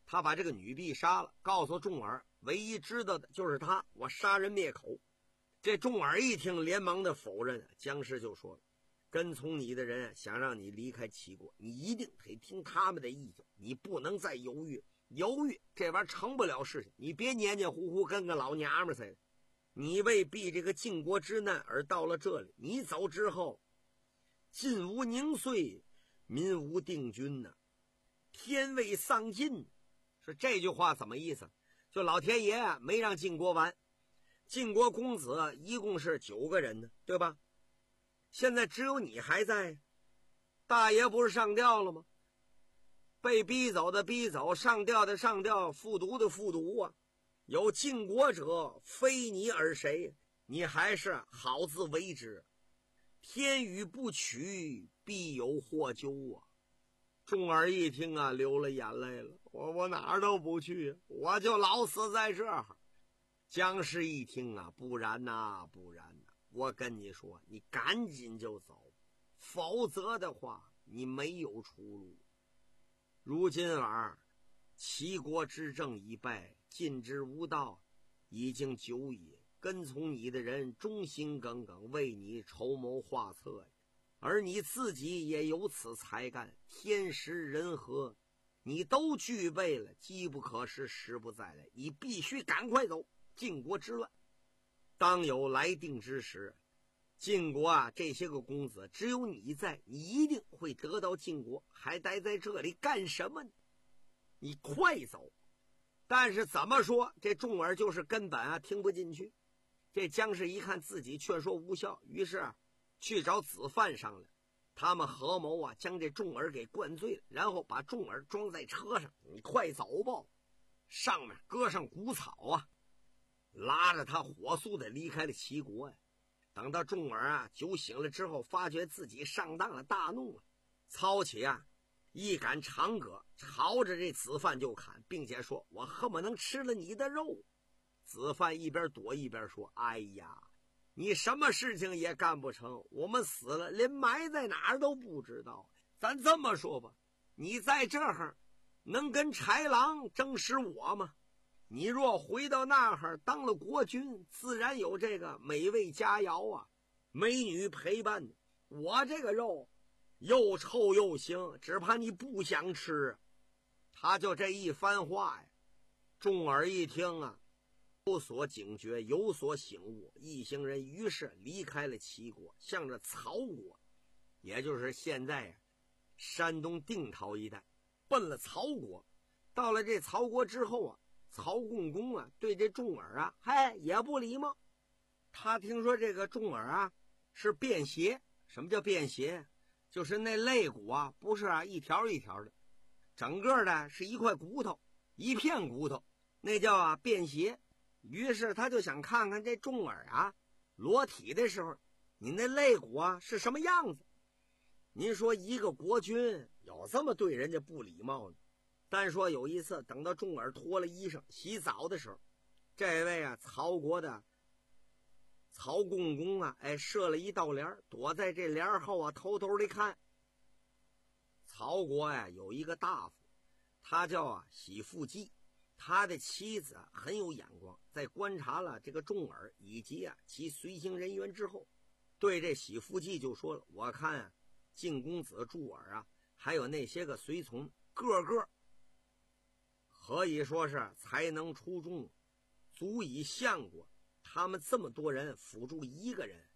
他把这个女婢杀了，告诉重耳，唯一知道的就是他，我杀人灭口。这重耳一听，连忙的否认。姜氏就说了，跟从你的人想让你离开齐国，你一定得听他们的意见，你不能再犹豫，犹豫这玩意儿成不了事情。你别黏黏糊糊跟个老娘们似的。你为避这个晋国之难而到了这里，你走之后，晋无宁岁，民无定君呐、啊，天未丧尽。说这句话怎么意思？就老天爷啊没让晋国完，晋国公子一共是九个人呢，对吧？现在只有你还在，大爷不是上吊了吗？被逼走的逼走，上吊的上吊，复读的复读啊！有晋国者，非你而谁？你还是好自为之。天与不取，必有祸咎啊！重耳一听啊，流了眼泪了。我我哪儿都不去，我就老死在这儿。姜氏一听啊，不然呐、啊，不然呐、啊，我跟你说，你赶紧就走，否则的话，你没有出路。如今晚，齐国之政已败，晋之无道，已经久矣。跟从你的人忠心耿耿，为你筹谋画策呀。而你自己也有此才干，天时人和，你都具备了，机不可失，时不再来，你必须赶快走。晋国之乱当有来定之时，晋国啊，这些个公子只有你在，你一定会得到晋国，还待在这里干什么呢？你快走！但是怎么说，这重耳就是根本啊听不进去。这姜氏一看自己劝说无效，于是啊去找子范商量，他们合谋啊将这重耳给灌醉了，然后把重耳装在车上，你快走吧，上面搁上谷草啊，拉着他火速的离开了齐国呀。等到重耳啊酒醒了之后，发觉自己上当了，大怒了，操起啊一杆长戈，朝着这子范就砍，并且说，我恨不能吃了你的肉。子范一边躲一边说，哎呀，你什么事情也干不成，我们死了连埋在哪儿都不知道。咱这么说吧，你在这儿能跟豺狼争食我吗？你若回到那儿当了国君，自然有这个美味佳肴啊，美女陪伴。我这个肉又臭又腥，只怕你不想吃。他就这一番话呀，重耳一听啊，有所警觉，有所醒悟，一行人于是离开了齐国，向着曹国，也就是现在啊山东定陶一带，奔了曹国。到了这曹国之后啊，曹共公啊对这重耳啊嗨也不礼貌。他听说这个重耳啊是便携。什么叫便携？就是那肋骨啊不是啊一条一条的，整个的是一块骨头，一片骨头，那叫啊便携。于是他就想看看这重耳啊裸体的时候，你那肋骨啊是什么样子。您说一个国君有这么对人家不礼貌呢？单说有一次，等到重耳脱了衣裳洗澡的时候，这位啊曹国的曹共公啊，哎设了一道帘，躲在这帘后啊偷偷的看。曹国呀、啊、有一个大夫，他叫啊喜父季，他的妻子啊很有眼光，在观察了这个重耳以及啊其随行人员之后，对这喜父季就说了，我看啊晋公子重耳啊还有那些个随从，个个可以说是才能出众，足以相国。他们这么多人辅助一个人，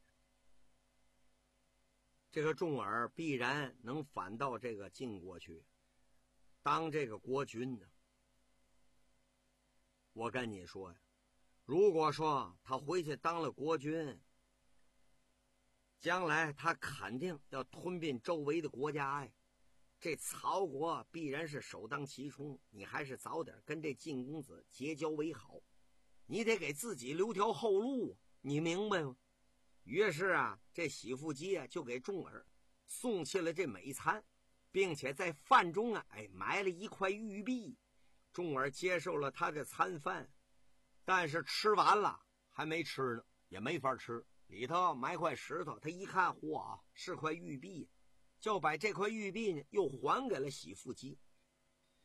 这个重耳必然能反到这个晋国去当这个国君呢。我跟你说呀，如果说他回去当了国君，将来他肯定要吞并周围的国家呀。这曹国必然是首当其冲，你还是早点跟这晋公子结交为好，你得给自己留条后路，你明白吗？于是啊，这喜父姬啊就给重耳送去了这美餐，并且在饭中啊，哎埋了一块玉璧。重耳接受了他的餐饭，但是吃完了还没吃呢，也没法吃，里头埋块石头。他一看，嚯，是块玉璧，就把这块玉璧呢又还给了喜父姬。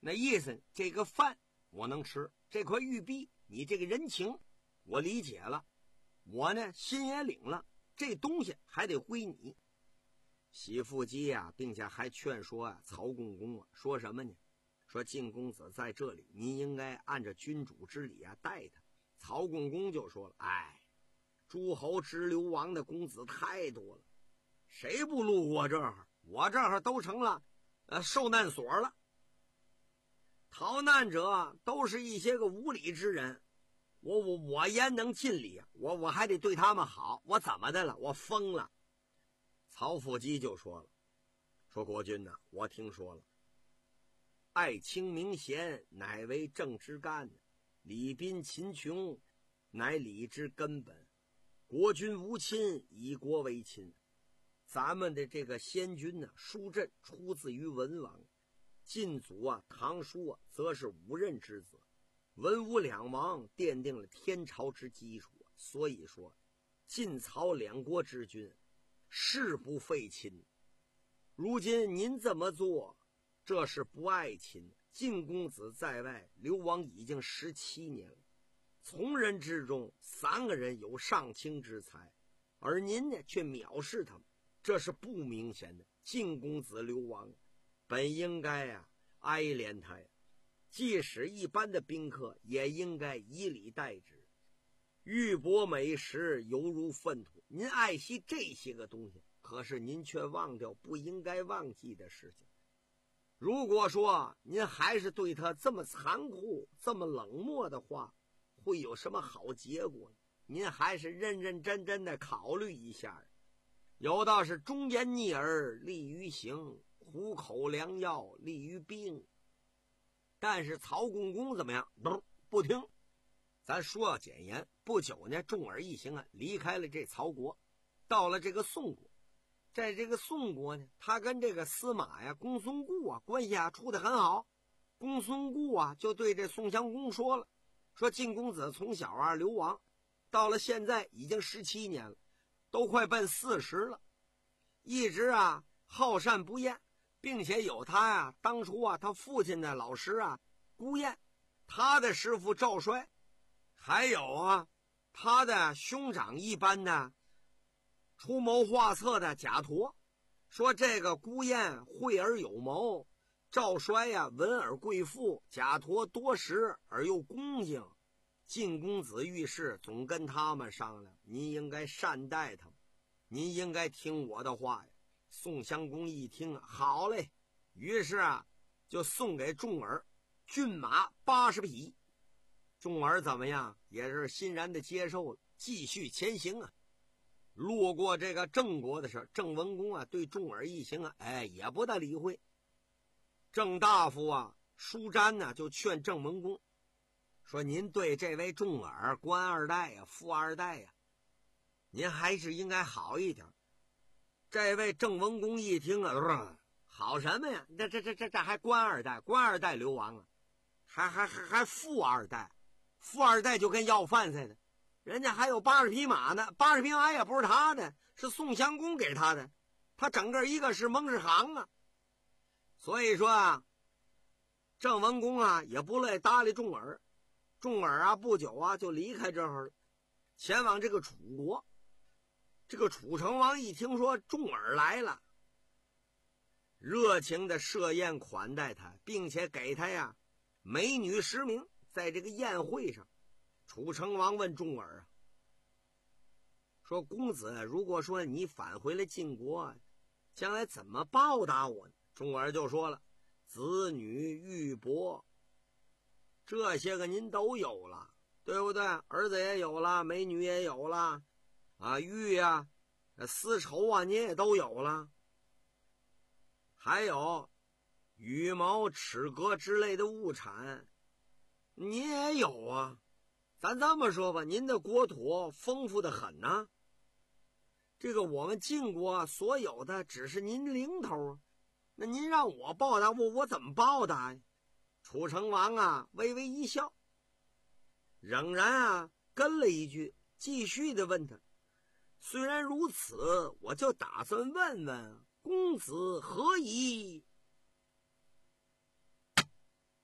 那意思这个饭我能吃，这块玉璧你这个人情我理解了，我呢心也领了，这东西还得归你。喜富基啊，并且还劝说啊曹公公啊，说什么呢？说晋公子在这里，您应该按照君主之礼啊待他。曹公公就说了，哎，诸侯之流亡的公子太多了，谁不路过这儿？我这儿都成了呃受难所了。逃难者都是一些个无礼之人，我我我焉能尽力啊？我我还得对他们好，我怎么的了？我疯了。曹富基就说了，说国君呐、啊，我听说了，爱卿明贤乃为政之干，礼宾秦琼乃礼之根本。国君无亲，以国为亲。咱们的这个先君呢、啊，书朕出自于文王，晋祖啊、唐叔啊，则是五任之子。文武两王奠定了天朝之基础，所以说，晋曹两国之君，誓不废亲。如今您这么做，这是不爱亲。晋公子在外流亡已经十七年了，从人之中三个人有上卿之才，而您呢却藐视他们，这是不明显的。晋公子流亡，本应该啊哀怜他呀，即使一般的宾客也应该以礼待之。玉帛美食犹如粪土，您爱惜这些个东西，可是您却忘掉不应该忘记的事情。如果说您还是对他这么残酷这么冷漠的话，会有什么好结果呢？您还是认认真真的考虑一下。有道是忠言逆耳利于行，虎口良药利于病。但是曹公公怎么样？不不听。咱说要简言，不久呢，重耳一行啊离开了这曹国，到了这个宋国。在这个宋国呢，他跟这个司马呀、公孙固啊关系啊处得很好。公孙固啊就对这宋襄公说了，说晋公子从小啊流亡，到了现在已经十七年了，都快奔四十了，一直啊好善不厌，并且有他呀、啊、当初啊他父亲的老师啊孤雁，他的师傅赵衰，还有啊他的兄长一般的出谋划策的贾陀。说这个孤雁慧而有谋，赵衰呀、啊、文而贵妇，贾陀多识而又恭敬。晋公子遇事总跟他们商量，您应该善待他们，您应该听我的话呀。宋襄公一听啊，好嘞，于是啊就送给重耳骏马八十匹。重耳怎么样？也是欣然的接受了，继续前行啊。路过这个郑国的时候，郑文公啊对重耳一行啊，哎也不大理会。郑大夫啊舒詹呢就劝郑文公说，您对这位重耳官二代呀、富二代呀，您还是应该好一点。这位郑文公一听啊、呃，好什么呀？这这这这这还官二代，官二代流亡了，还还还还富二代，富二代就跟要饭似的，人家还有八十匹马呢，八十匹马也不是他的，是宋襄公给他的，他整个一个是蒙氏行啊。所以说啊，郑文公啊也不乐意搭理重耳。重耳啊不久啊就离开这儿了，前往这个楚国。这个楚成王一听说重耳来了，热情的设宴款待他，并且给他呀美女十名。在这个宴会上，楚成王问重耳啊，说公子如果说你返回了晋国，将来怎么报答我呢？重耳就说了，子女玉帛这些个您都有了，对不对？儿子也有了，美女也有了啊，玉啊丝绸啊您也都有了，还有羽毛齿革之类的物产您也有啊。咱这么说吧，您的国土丰富的很呢、啊，这个我们晋国所有的只是您零头，那您让我报答我我怎么报答呀？楚成王啊微微一笑，仍然啊跟了一句，继续的问他，虽然如此，我就打算问问公子何以？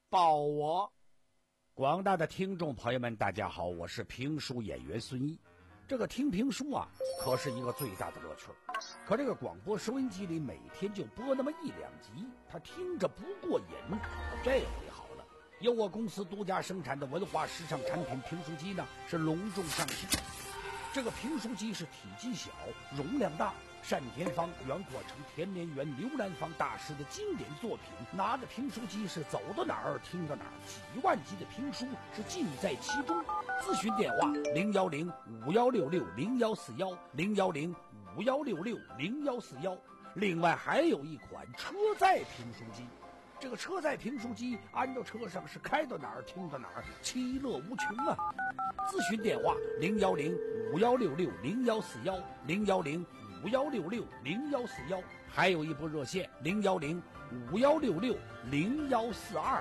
抱我。 广大的听众朋友们，大家好，我是评书演员孙毅。这个听评书啊，可是一个最大的乐趣。可这个广播收音机里每天就播那么一两集，他听着不过瘾。这回好了，由我公司独家生产的文化时尚产品评书机呢，是隆重上市。这个评书机是体积小，容量大，单田芳、袁阔成、田连元、刘兰芳大师的经典作品。拿着评书机是走到哪儿听到哪儿，几万集的评书是尽在其中。咨询电话零幺零五幺六六零幺四幺零幺零五幺六六零幺四幺。另外还有一款车载评书机。这个车载评书机安到车上是开到哪儿听到哪儿，其乐无穷啊！咨询电话零幺零五幺六六零幺四幺零幺零五幺六六零幺四幺，还有一部热线零幺零五幺六六零幺四二。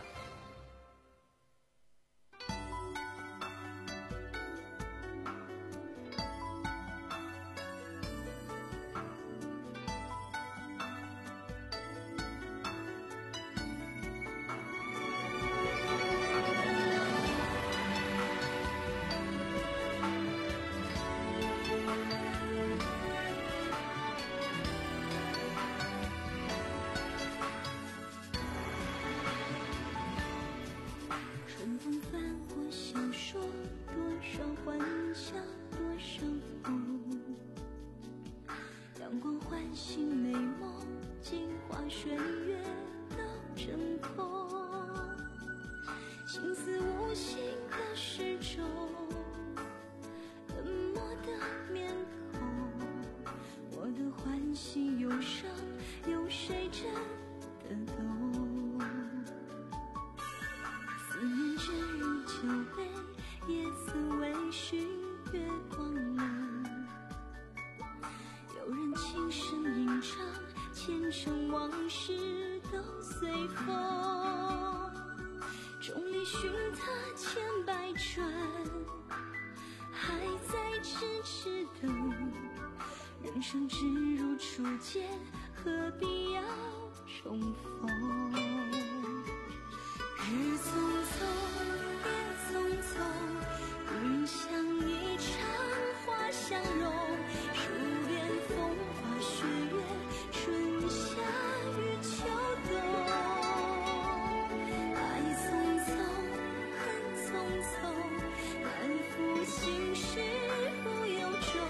人生只如初见，何必要重逢？日匆匆，夜匆匆，云像一场花相融。数遍风花雪月，春夏与秋冬。爱匆匆，恨匆匆，难负心事不由衷。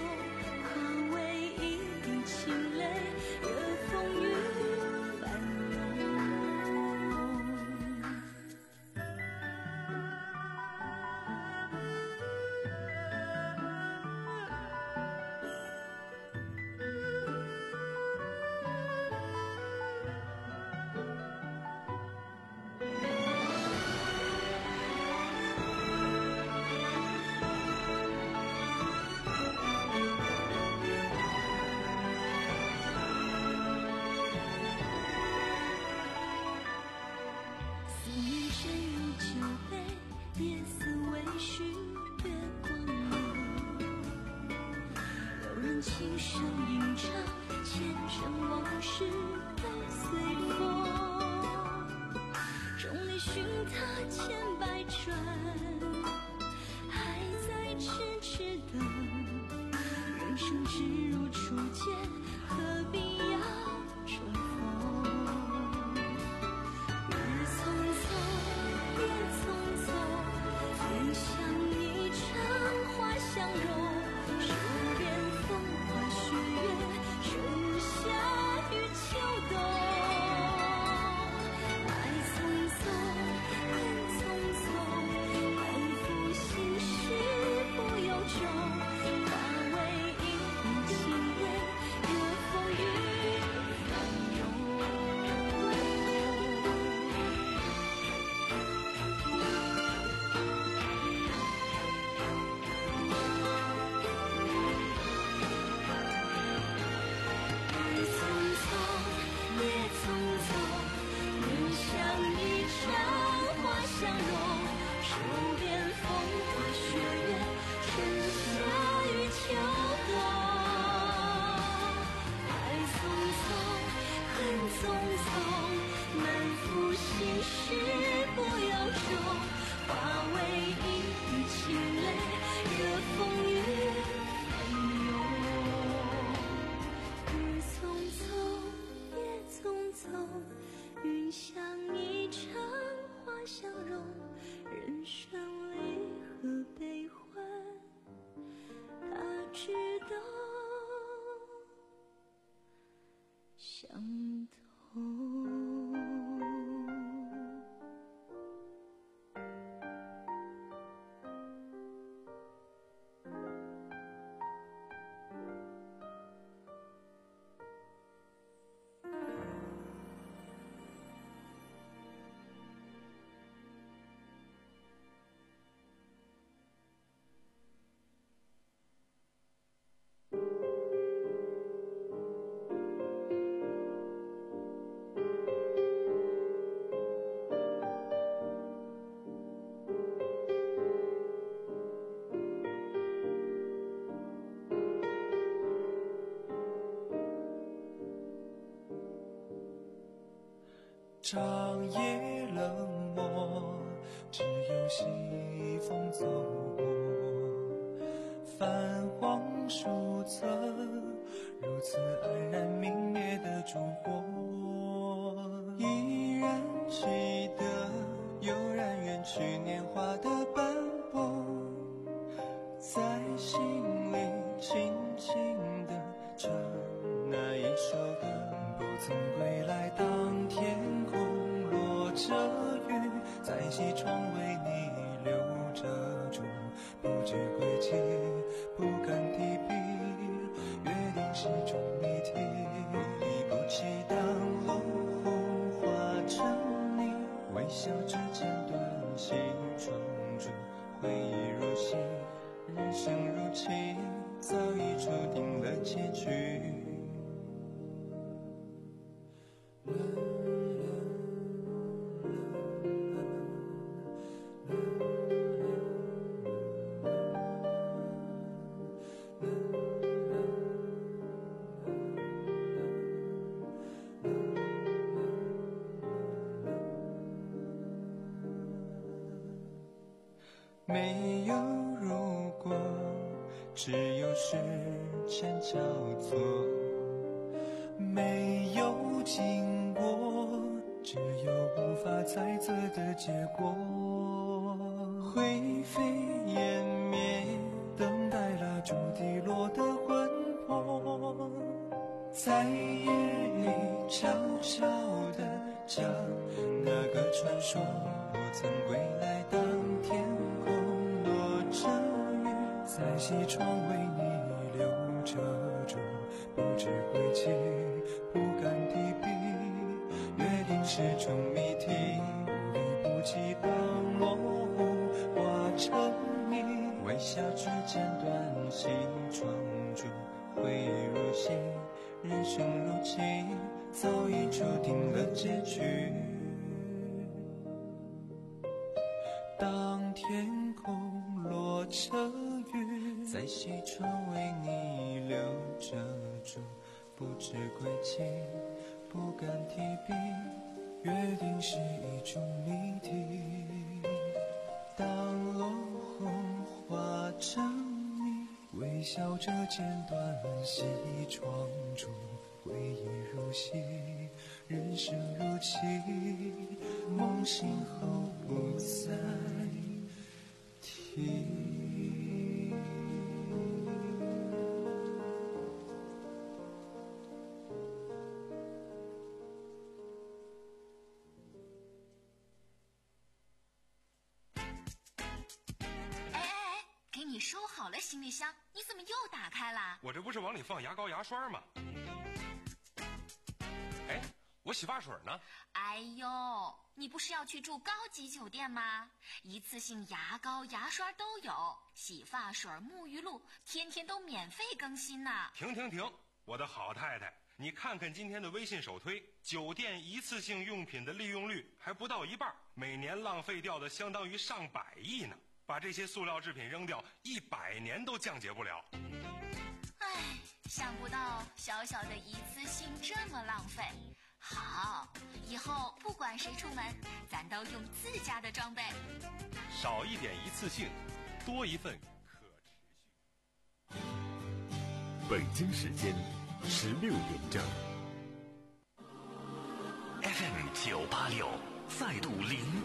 轻声吟唱，前尘往事都随风。众里寻他千百转，还在痴痴等。人生只如初见，何必要重逢？日匆匆，夜匆匆，云像一场花相融。化为一滴清泪，热风雨翻涌。 长夜冷漠，只有西风走过，泛黄书册，如此黯然明灭的烛火，依然记得悠然远去年华的斑驳，在心里轻轻地唱那一首歌。不曾归来，当天空落着雨，在西窗为你留着烛，不知归期，不敢提笔，约定是种谜题，不离不弃。当落红化成泥，微笑之间断西窗烛，回忆如昔，人生如棋，早已注定了结局。没有如果，只有时间交错，没有经过，只有无法猜测的结果。灰飞烟灭，等待蜡烛滴落的魂魄，在夜里悄悄地讲那个传说。不曾归来，当天空落着雨，在西窗为你留着烛，不知归期，不敢提笔，约定是种谜题，不离不弃。当落红化成泥，微笑之间断西窗烛，回忆如昔，人生如棋，早已注定了结局。当天空落着雨，在西窗为你留着烛，不知归期，不敢提笔，约定是一种谜题。当落红化成泥，微笑着剪断西窗烛，回忆如昔，人生如棋，梦醒后不再提。 你收好了行李箱，你怎么又打开了？ 我这不是往里放牙膏牙刷吗？哎，我洗发水呢？ 哎呦，你不是要去住高级酒店吗？一次性牙膏牙刷都有，洗发水沐浴露天天都免费更新呢。 停停停，我的好太太，你看看今天的微信首推，酒店一次性用品的利用率还不到一半，每年浪费掉的相当于上百亿呢。把这些塑料制品扔掉，一百年都降解不了。 唉，想不到小小的一次性这么浪费。好，以后不管谁出门，咱都用自家的装备。 少一点一次性，多一份可持续。 北京时间十六点整。F M 九八六再度灵